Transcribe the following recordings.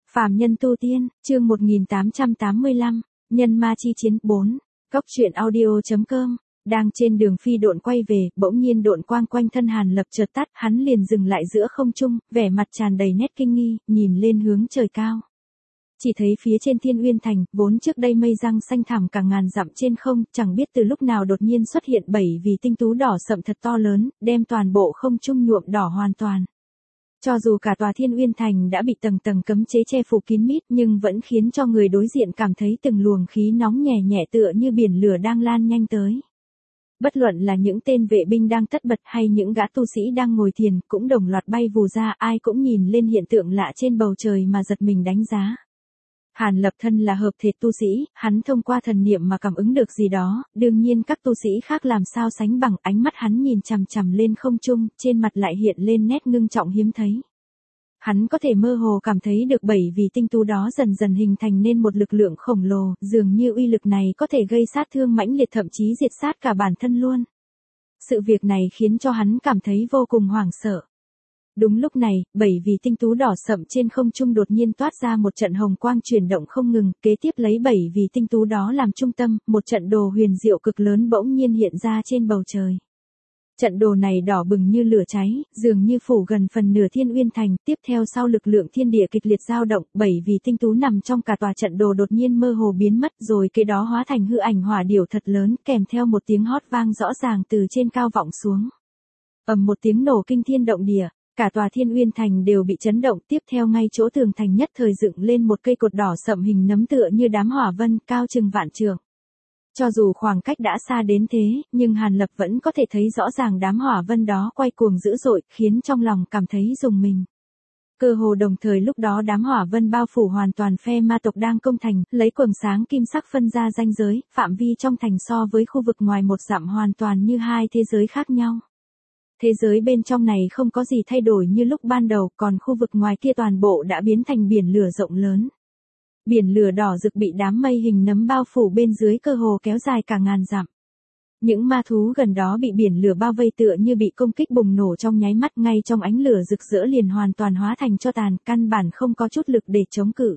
Phàm nhân tu tiên, chương 1885, nhân ma chi chiến 4, Cốc truyện audio.com. Đang trên đường phi độn quay về, bỗng nhiên độn quang quanh thân Hàn Lập chợt tắt, hắn liền dừng lại giữa không trung, vẻ mặt tràn đầy nét kinh nghi, nhìn lên hướng trời cao. Chỉ thấy phía trên Thiên Uyên Thành, vốn trước đây mây răng xanh thẳm cả ngàn dặm trên không, chẳng biết từ lúc nào đột nhiên xuất hiện 7 vì tinh tú đỏ sậm thật to lớn, đem toàn bộ không trung nhuộm đỏ hoàn toàn. Cho dù cả tòa Thiên Uyên Thành đã bị tầng tầng cấm chế che phủ kín mít nhưng vẫn khiến cho người đối diện cảm thấy từng luồng khí nóng nhẹ nhẹ tựa như biển lửa đang lan nhanh tới. Bất luận là những tên vệ binh đang tất bật hay những gã tu sĩ đang ngồi thiền cũng đồng loạt bay vù ra, ai cũng nhìn lên hiện tượng lạ trên bầu trời mà giật mình đánh giá. Hàn Lập thân là hợp thể tu sĩ, hắn thông qua thần niệm mà cảm ứng được gì đó, đương nhiên các tu sĩ khác làm sao sánh bằng, ánh mắt hắn nhìn chằm chằm lên không trung, trên mặt lại hiện lên nét ngưng trọng hiếm thấy. Hắn có thể mơ hồ cảm thấy được 7 vì tinh tú đó dần dần hình thành nên một lực lượng khổng lồ, dường như uy lực này có thể gây sát thương mãnh liệt thậm chí diệt sát cả bản thân luôn. Sự việc này khiến cho hắn cảm thấy vô cùng hoảng sợ. Đúng lúc này, 7 vì tinh tú đỏ sậm trên không trung đột nhiên toát ra một trận hồng quang chuyển động không ngừng, kế tiếp lấy 7 vì tinh tú đó làm trung tâm, một trận đồ huyền diệu cực lớn bỗng nhiên hiện ra trên bầu trời. Trận đồ này đỏ bừng như lửa cháy, dường như phủ gần phần nửa Thiên Uyên Thành, tiếp theo sau lực lượng thiên địa kịch liệt dao động, 7 vì tinh tú nằm trong cả tòa trận đồ đột nhiên mơ hồ biến mất, rồi kế đó hóa thành hư ảnh hỏa điểu thật lớn, kèm theo một tiếng hót vang rõ ràng từ trên cao vọng xuống. Ầm một tiếng nổ kinh thiên động địa. Cả tòa Thiên Uyên Thành đều bị chấn động, tiếp theo ngay chỗ tường thành nhất thời dựng lên một cây cột đỏ sậm hình nấm tựa như đám hỏa vân, cao chừng vạn trượng. Cho dù khoảng cách đã xa đến thế, nhưng Hàn Lập vẫn có thể thấy rõ ràng đám hỏa vân đó quay cuồng dữ dội, khiến trong lòng cảm thấy rùng mình. Cơ hồ đồng thời lúc đó đám hỏa vân bao phủ hoàn toàn phe ma tộc đang công thành, lấy quầng sáng kim sắc phân ra ranh giới, phạm vi trong thành so với khu vực ngoài một dặm hoàn toàn như hai thế giới khác nhau. Thế giới bên trong này không có gì thay đổi như lúc ban đầu, còn khu vực ngoài kia toàn bộ đã biến thành biển lửa rộng lớn. Biển lửa đỏ rực bị đám mây hình nấm bao phủ bên dưới cơ hồ kéo dài cả ngàn dặm. Những ma thú gần đó bị biển lửa bao vây tựa như bị công kích bùng nổ trong nháy mắt, ngay trong ánh lửa rực rỡ liền hoàn toàn hóa thành tro tàn, căn bản không có chút lực để chống cự.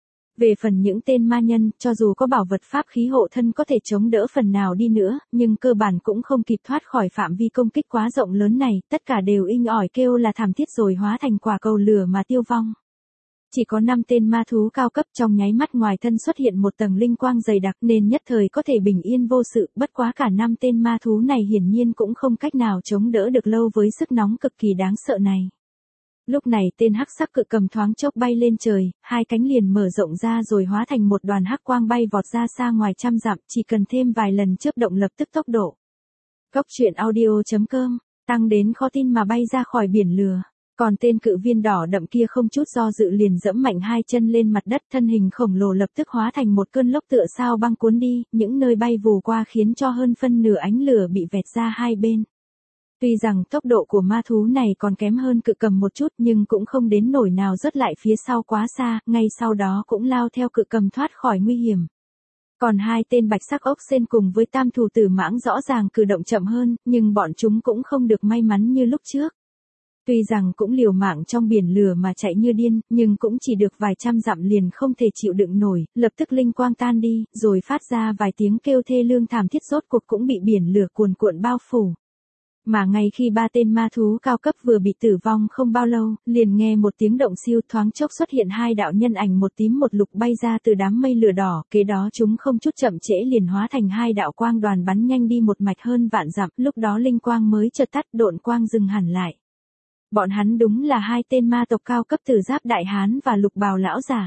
Về phần những tên ma nhân, cho dù có bảo vật pháp khí hộ thân có thể chống đỡ phần nào đi nữa, nhưng cơ bản cũng không kịp thoát khỏi phạm vi công kích quá rộng lớn này, tất cả đều inh ỏi kêu là thảm thiết rồi hóa thành quả cầu lửa mà tiêu vong. Chỉ có 5 tên ma thú cao cấp trong nháy mắt ngoài thân xuất hiện một tầng linh quang dày đặc nên nhất thời có thể bình yên vô sự, bất quá cả 5 tên ma thú này hiển nhiên cũng không cách nào chống đỡ được lâu với sức nóng cực kỳ đáng sợ này. Lúc này tên hắc sắc cự cầm thoáng chốc bay lên trời, hai cánh liền mở rộng ra rồi hóa thành một đoàn hắc quang bay vọt ra xa ngoài trăm dặm, chỉ cần thêm vài lần chớp động lập tức tốc độ. Cốc truyện audio.com, tăng đến khó tin mà bay ra khỏi biển lửa. Còn tên cự viên đỏ đậm kia không chút do dự liền dẫm mạnh hai chân lên mặt đất, thân hình khổng lồ lập tức hóa thành một cơn lốc tựa sao băng cuốn đi, những nơi bay vù qua khiến cho hơn phân nửa ánh lửa bị vẹt ra hai bên. Tuy rằng tốc độ của ma thú này còn kém hơn cự cầm một chút nhưng cũng không đến nổi nào rớt lại phía sau quá xa, ngay sau đó cũng lao theo cự cầm thoát khỏi nguy hiểm. Còn hai tên bạch sắc ốc sên cùng với tam thủ tử mãng rõ ràng cử động chậm hơn, nhưng bọn chúng cũng không được may mắn như lúc trước. Tuy rằng cũng liều mạng trong biển lửa mà chạy như điên, nhưng cũng chỉ được vài trăm dặm liền không thể chịu đựng nổi, lập tức linh quang tan đi, rồi phát ra vài tiếng kêu thê lương thảm thiết, rốt cuộc cũng bị biển lửa cuồn cuộn bao phủ. Mà ngay khi 3 tên ma thú cao cấp vừa bị tử vong không bao lâu, liền nghe một tiếng động siêu, thoáng chốc xuất hiện hai đạo nhân ảnh một tím một lục bay ra từ đám mây lửa đỏ, kế đó chúng không chút chậm trễ liền hóa thành hai đạo quang đoàn bắn nhanh đi một mạch hơn vạn dặm, lúc đó linh quang mới chợt tắt, độn quang dừng hẳn lại. Bọn hắn đúng là hai tên ma tộc cao cấp Tử Giáp Đại Hán và Lục Bào Lão Giả.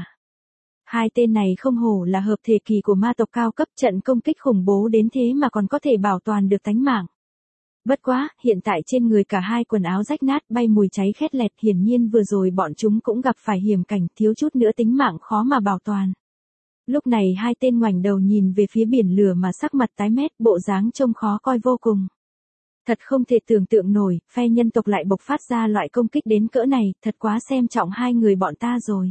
Hai tên này không hổ là hợp thể kỳ của ma tộc cao cấp, trận công kích khủng bố đến thế mà còn có thể bảo toàn được tánh mạng. Bất quá, hiện tại trên người cả hai quần áo rách nát, bay mùi cháy khét lẹt, hiển nhiên vừa rồi bọn chúng cũng gặp phải hiểm cảnh, thiếu chút nữa tính mạng khó mà bảo toàn. Lúc này hai tên ngoảnh đầu nhìn về phía biển lửa mà sắc mặt tái mét, bộ dáng trông khó coi vô cùng. Thật không thể tưởng tượng nổi, phe nhân tộc lại bộc phát ra loại công kích đến cỡ này, thật quá xem trọng hai người bọn ta rồi.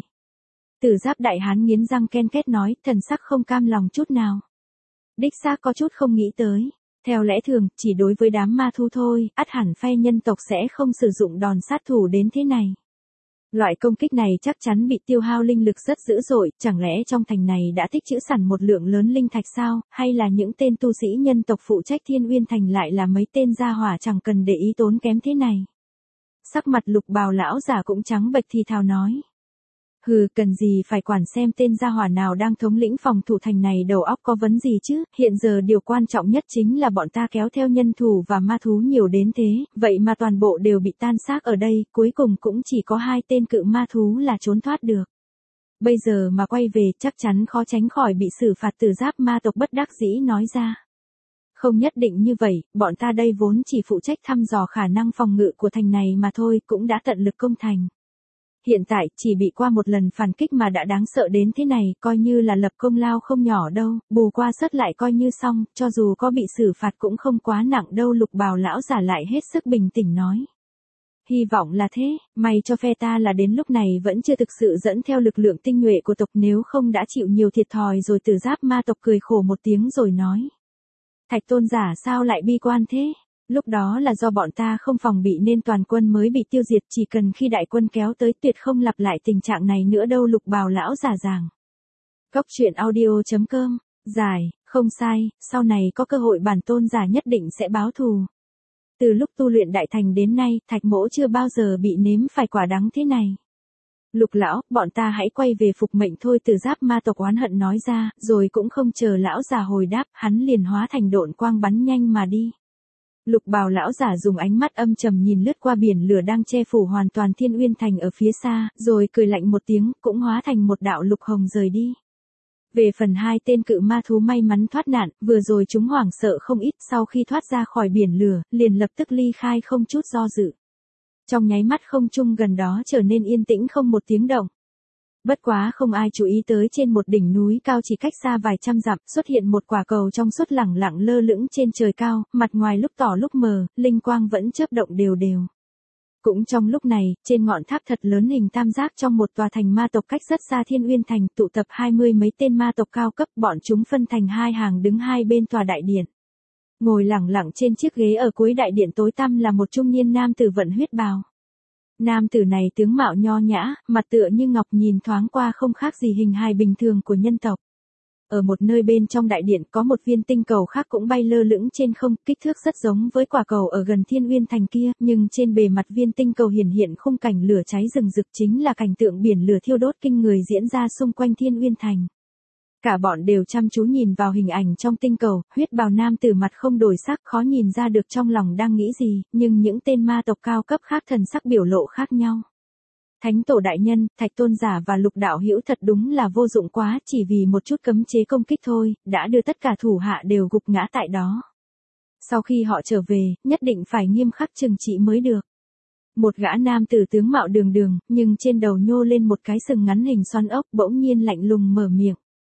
Tử Giáp Đại Hán nghiến răng ken két nói, thần sắc không cam lòng chút nào. Đích xác có chút không nghĩ tới. Theo lẽ thường, chỉ đối với đám ma thú thôi, ắt hẳn phe nhân tộc sẽ không sử dụng đòn sát thủ đến thế này. Loại công kích này chắc chắn bị tiêu hao linh lực rất dữ dội, chẳng lẽ trong thành này đã tích trữ sẵn một lượng lớn linh thạch sao, hay là những tên tu sĩ nhân tộc phụ trách Thiên Uyên Thành lại là mấy tên gia hỏa chẳng cần để ý tốn kém thế này. Sắc mặt Lục Bào lão giả cũng trắng bệch thì thào nói. Hừ, cần gì phải quản xem tên gia hỏa nào đang thống lĩnh phòng thủ thành này đầu óc có vấn gì chứ, hiện giờ điều quan trọng nhất chính là bọn ta kéo theo nhân thủ và ma thú nhiều đến thế, vậy mà toàn bộ đều bị tan xác ở đây, cuối cùng cũng chỉ có 2 tên cự ma thú là trốn thoát được. Bây giờ mà quay về chắc chắn khó tránh khỏi bị xử phạt. Từ Giáp ma tộc bất đắc dĩ nói ra. Không nhất định như vậy, bọn ta đây vốn chỉ phụ trách thăm dò khả năng phòng ngự của thành này mà thôi, cũng đã tận lực công thành. Hiện tại, chỉ bị qua một lần phản kích mà đã đáng sợ đến thế này, coi như là lập công lao không nhỏ đâu, bù qua sớt lại coi như xong, cho dù có bị xử phạt cũng không quá nặng đâu. Lục Bào lão giả lại hết sức bình tĩnh nói. Hy vọng là thế, may cho phe ta là đến lúc này vẫn chưa thực sự dẫn theo lực lượng tinh nhuệ của tộc, nếu không đã chịu nhiều thiệt thòi rồi. Từ Giáp ma tộc cười khổ một tiếng rồi nói. Thạch tôn giả sao lại bi quan thế? Lúc đó là do bọn ta không phòng bị nên toàn quân mới bị tiêu diệt, chỉ cần khi đại quân kéo tới tuyệt không lặp lại tình trạng này nữa đâu. Lục Bào lão giả giảng. Cốc truyện audio.com, giải, không sai, sau này có cơ hội bản tôn giả nhất định sẽ báo thù. Từ lúc tu luyện đại thành đến nay, Thạch mỗ chưa bao giờ bị nếm phải quả đắng thế này. Lục lão, bọn ta hãy quay về phục mệnh thôi. Từ Giáp ma tộc oán hận nói ra, rồi cũng không chờ lão già hồi đáp, hắn liền hóa thành độn quang bắn nhanh mà đi. Lục Bào lão giả dùng ánh mắt âm trầm nhìn lướt qua biển lửa đang che phủ hoàn toàn Thiên Uyên Thành ở phía xa, rồi cười lạnh một tiếng, cũng hóa thành một đạo lục hồng rời đi. Về phần 2 tên cự ma thú may mắn thoát nạn, vừa rồi chúng hoảng sợ không ít, sau khi thoát ra khỏi biển lửa, liền lập tức ly khai không chút do dự. Trong nháy mắt không trung gần đó trở nên yên tĩnh không một tiếng động. Bất quá không ai chú ý tới trên một đỉnh núi cao chỉ cách xa vài trăm dặm, xuất hiện một quả cầu trong suốt lẳng lặng lơ lửng trên trời cao, mặt ngoài lúc tỏ lúc mờ, linh quang vẫn chớp động đều đều. Cũng trong lúc này, trên ngọn tháp thật lớn hình tam giác trong một tòa thành ma tộc cách rất xa Thiên Uyên Thành, tụ tập 20 mấy tên ma tộc cao cấp, bọn chúng phân thành 2 hàng đứng hai bên tòa đại điện. Ngồi lẳng lặng trên chiếc ghế ở cuối đại điện tối tăm là một trung niên nam tử vận huyết bào. Nam tử này tướng mạo nho nhã, mặt tựa như ngọc, nhìn thoáng qua không khác gì hình hài bình thường của nhân tộc. Ở một nơi bên trong đại điện có một viên tinh cầu khác cũng bay lơ lửng trên không, kích thước rất giống với quả cầu ở gần Thiên Uyên Thành kia, nhưng trên bề mặt viên tinh cầu hiển hiện khung cảnh lửa cháy rừng rực, chính là cảnh tượng biển lửa thiêu đốt kinh người diễn ra xung quanh Thiên Uyên Thành. Cả bọn đều chăm chú nhìn vào hình ảnh trong tinh cầu, huyết bào nam tử mặt không đổi sắc, khó nhìn ra được trong lòng đang nghĩ gì, nhưng những tên ma tộc cao cấp khác thần sắc biểu lộ khác nhau. Thánh tổ đại nhân, Thạch tôn giả và Lục đạo hữu thật đúng là vô dụng quá, chỉ vì một chút cấm chế công kích thôi, đã đưa tất cả thủ hạ đều gục ngã tại đó. Sau khi họ trở về, nhất định phải nghiêm khắc trừng trị mới được. Một gã nam tử tướng mạo đường đường, nhưng trên đầu nhô lên một cái sừng ngắn hình xoắn ốc, bỗng nhiên lạnh lùng mở miệng.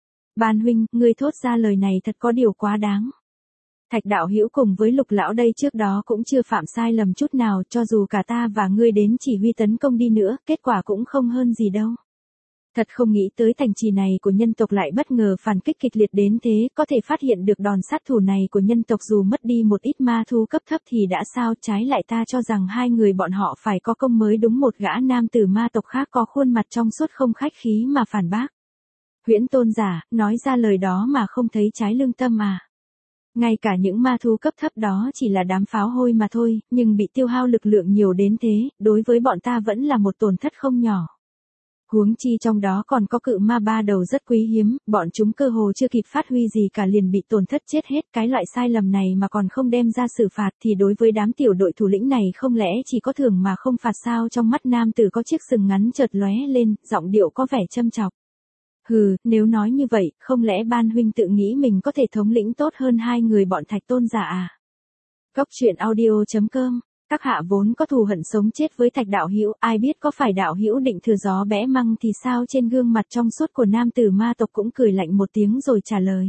Ban huynh, ngươi thốt ra lời này thật có điều quá đáng. Thạch đạo hữu cùng với Lục lão đây trước đó cũng chưa phạm sai lầm chút nào, cho dù cả ta và ngươi đến chỉ huy tấn công đi nữa, kết quả cũng không hơn gì đâu. Thật không nghĩ tới thành trì này của nhân tộc lại bất ngờ phản kích kịch liệt đến thế, có thể phát hiện được đòn sát thủ này của nhân tộc dù mất đi một ít ma thú cấp thấp thì đã sao, trái lại ta cho rằng 2 người bọn họ phải có công mới đúng. Một gã nam tử ma tộc khác có khuôn mặt trong suốt không khách khí mà phản bác. Huyễn tôn giả, nói ra lời đó mà không thấy trái lương tâm à. Ngay cả những ma thú cấp thấp đó chỉ là đám pháo hôi mà thôi, nhưng bị tiêu hao lực lượng nhiều đến thế, đối với bọn ta vẫn là một tổn thất không nhỏ. Huống chi trong đó còn có cự ma 3 đầu rất quý hiếm, bọn chúng cơ hồ chưa kịp phát huy gì cả liền bị tổn thất chết hết. Cái loại sai lầm này mà còn không đem ra xử phạt thì đối với đám tiểu đội thủ lĩnh này không lẽ chỉ có thưởng mà không phạt sao? Trong mắt nam tử có chiếc sừng ngắn chợt lóe lên, giọng điệu có vẻ châm chọc. Hừ, nếu nói như vậy, không lẽ ban huynh tự nghĩ mình có thể thống lĩnh tốt hơn 2 người bọn Thạch tôn giả à? Cốc truyện audio.com, các hạ vốn có thù hận sống chết với Thạch đạo hữu, ai biết có phải đạo hữu định thừa gió bẽ măng thì sao? Trên gương mặt trong suốt của nam tử ma tộc cũng cười lạnh một tiếng rồi trả lời.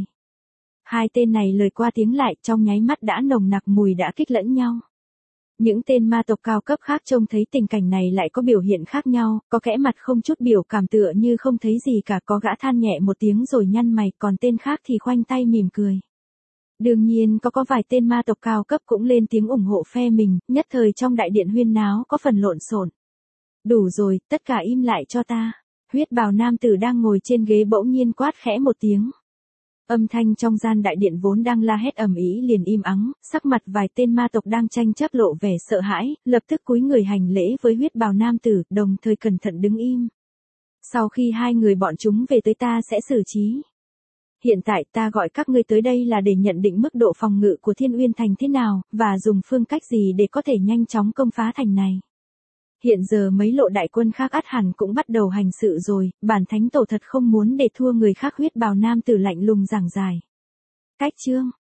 2 tên này lời qua tiếng lại, trong nháy mắt đã nồng nặc mùi đã kích lẫn nhau. Những tên ma tộc cao cấp khác trông thấy tình cảnh này lại có biểu hiện khác nhau, có kẻ mặt không chút biểu cảm tựa như không thấy gì cả, có gã than nhẹ một tiếng rồi nhăn mày, còn tên khác thì khoanh tay mỉm cười. Đương nhiên có vài tên ma tộc cao cấp cũng lên tiếng ủng hộ phe mình, nhất thời trong đại điện huyên náo có phần lộn xộn. Đủ rồi, tất cả im lại cho ta. Huyết bào nam tử đang ngồi trên ghế bỗng nhiên quát khẽ một tiếng. Âm thanh trong gian đại điện vốn đang la hét ầm ĩ liền im ắng, sắc mặt vài tên ma tộc đang tranh chấp lộ vẻ sợ hãi, lập tức cúi người hành lễ với huyết bào nam tử, đồng thời cẩn thận đứng im. Sau khi hai người bọn chúng về tới ta sẽ xử trí. Hiện tại ta gọi các ngươi tới đây là để nhận định mức độ phòng ngự của Thiên Uyên Thành thế nào, và dùng phương cách gì để có thể nhanh chóng công phá thành này. Hiện giờ mấy lộ đại quân khác ắt hẳn cũng bắt đầu hành sự rồi, bản thánh tổ thật không muốn để thua người khác. Huyết bào nam tử lạnh lùng giảng giải. Cách chương